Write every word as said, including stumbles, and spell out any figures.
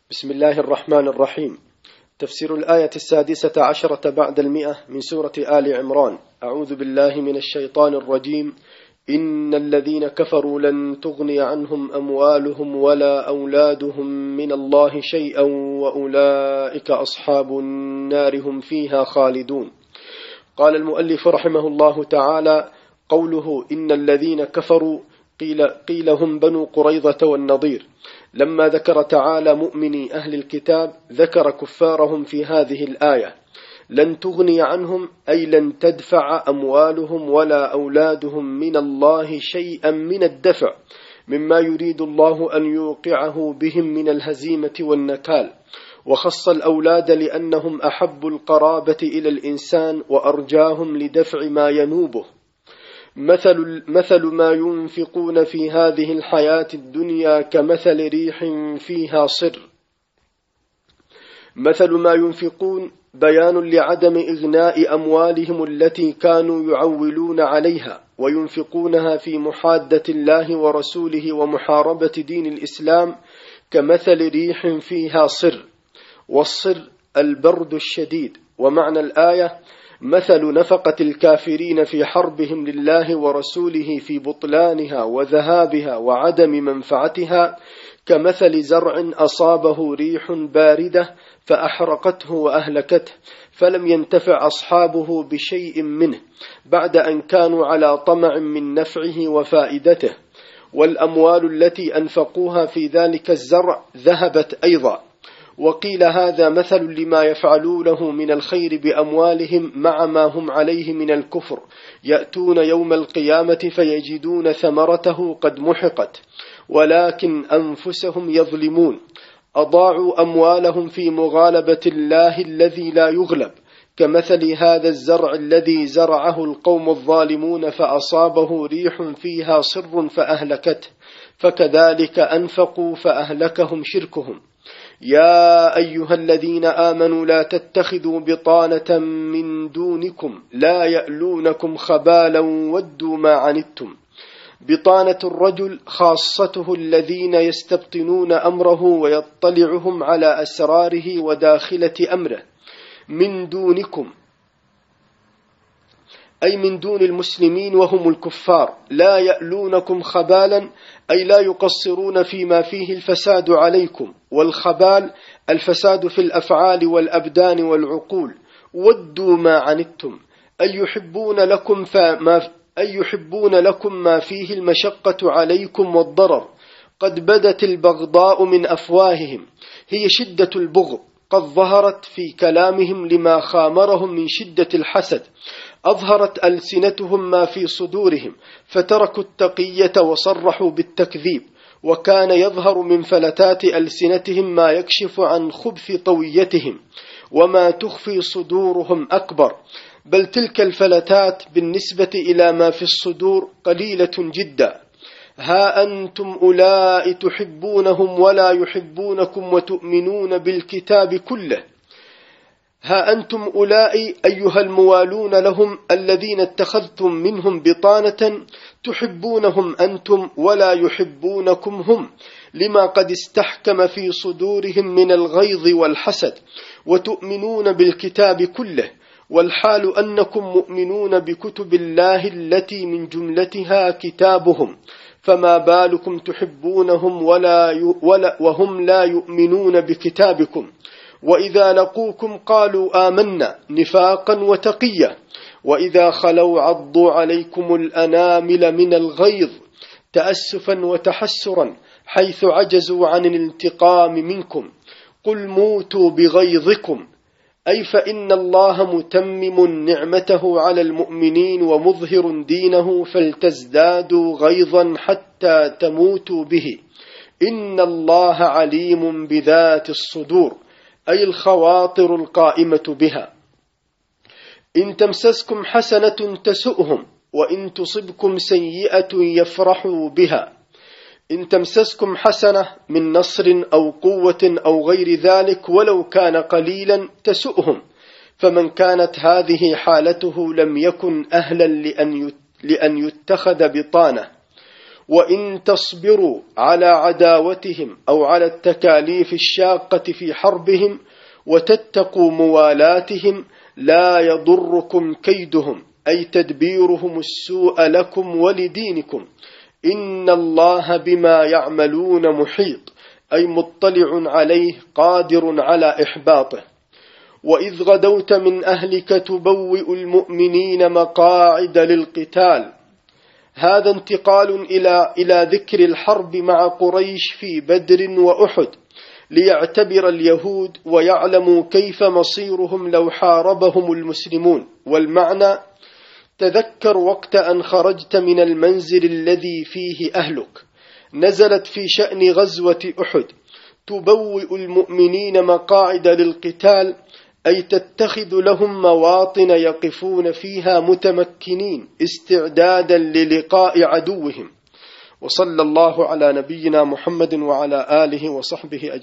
بسم الله الرحمن الرحيم. تفسير الآية السادسة عشرة بعد المئة من سورة آل عمران. أعوذ بالله من الشيطان الرجيم. إن الذين كفروا لن تغني عنهم أموالهم ولا أولادهم من الله شيئا وأولئك أصحاب النار هم فيها خالدون. قال المؤلف رحمه الله تعالى: قوله إن الذين كفروا قيل, قيل هم بنو قريظة والنضير. لما ذكر تعالى مؤمني أهل الكتاب ذكر كفارهم في هذه الآية. لن تغني عنهم أي لن تدفع أموالهم ولا أولادهم من الله شيئا من الدفع مما يريد الله أن يوقعه بهم من الهزيمة والنكال، وخص الأولاد لأنهم أحب القرابة إلى الإنسان وأرجاهم لدفع ما ينوبه. مثل, مثل ما ينفقون في هذه الحياة الدنيا كمثل ريح فيها صر. مثل ما ينفقون بيان لعدم إغناء أموالهم التي كانوا يعولون عليها وينفقونها في محادة الله ورسوله ومحاربة دين الإسلام كمثل ريح فيها صر، والصر البرد الشديد. ومعنى الآية مثل نفقة الكافرين في حربهم لله ورسوله في بطلانها وذهابها وعدم منفعتها كمثل زرع أصابه ريح باردة فأحرقته وأهلكته فلم ينتفع أصحابه بشيء منه بعد أن كانوا على طمع من نفعه وفائدته، والأموال التي أنفقوها في ذلك الزرع ذهبت أيضا. وقيل هذا مثل لما يفعلونه من الخير بأموالهم مع ما هم عليه من الكفر، يأتون يوم القيامة فيجدون ثمرته قد محقت ولكن أنفسهم يظلمون. أضاعوا أموالهم في مغالبة الله الذي لا يغلب، كمثل هذا الزرع الذي زرعه القوم الظالمون فأصابه ريح فيها صر فأهلكته، فكذلك أنفقوا فأهلكهم شركهم. يا أيها الذين آمنوا لا تتخذوا بطانة من دونكم لا يألونكم خبالا ودوا ما عنتم. بطانة الرجل خاصته الذين يستبطنون أمره ويطلعهم على أسراره وداخلة أمره. من دونكم أي من دون المسلمين وهم الكفار. لا يألونكم خبالا أي لا يقصرون فيما فيه الفساد عليكم، والخبال الفساد في الأفعال والأبدان والعقول. ودوا ما عنتم أي يحبون لكم فما أي يحبون لكم ما فيه المشقة عليكم والضرر. قد بدت البغضاء من أفواههم، هي شدة البغض قد ظهرت في كلامهم لما خامرهم من شدة الحسد. أظهرت ألسنتهم ما في صدورهم فتركوا التقية وصرحوا بالتكذيب، وكان يظهر من فلتات ألسنتهم ما يكشف عن خبث طويتهم، وما تخفي صدورهم أكبر. بل تلك الفلتات بالنسبة إلى ما في الصدور قليلة جدا. ها أنتم أولئك تحبونهم ولا يحبونكم وتؤمنون بالكتاب كله. ها أنتم أولئك أيها الموالون لهم الذين اتخذتم منهم بطانة تحبونهم أنتم ولا يحبونكم هم، لما قد استحكم في صدورهم من الغيظ والحسد، وتؤمنون بالكتاب كله، والحال أنكم مؤمنون بكتب الله التي من جملتها كتابهم، فما بالكم تحبونهم ولا ولا وهم لا يؤمنون بكتابكم. وإذا لقوكم قالوا آمنا نفاقا وتقيا، وإذا خلوا عضوا عليكم الأنامل من الغيظ تأسفا وتحسرا حيث عجزوا عن الانتقام منكم. قل موتوا بغيظكم أي فإن الله متمم نعمته على المؤمنين ومظهر دينه، فلتزدادوا غيظا حتى تموتوا به. إن الله عليم بذات الصدور أي الخواطر القائمة بها. إن تمسسكم حسنة تسؤهم وإن تصبكم سيئة يفرحوا بها. إن تمسسكم حسنة من نصر أو قوة أو غير ذلك ولو كان قليلا تسؤهم، فمن كانت هذه حالته لم يكن أهلا لأن يتخذ بطانة. وإن تصبروا على عداوتهم أو على التكاليف الشاقة في حربهم وتتقوا موالاتهم لا يضركم كيدهم، أي تدبيرهم السوء لكم ولدينكم. إن الله بما يعملون محيط، أي مطلع عليه قادر على إحباطه. وإذ غدوت من أهلك تبوئ المؤمنين مقاعد للقتال، هذا انتقال إلى إلى ذكر الحرب مع قريش في بدر وأحد، ليعتبر اليهود ويعلموا كيف مصيرهم لو حاربهم المسلمون. والمعنى: تذكر وقت أن خرجت من المنزل الذي فيه أهلك. نزلت في شأن غزوة أحد. تبوئ المؤمنين مقاعد للقتال، أي تتخذ لهم مواطن يقفون فيها متمكنين استعدادا للقاء عدوهم. وصلى الله على نبينا محمد وعلى آله وصحبه أجمعين.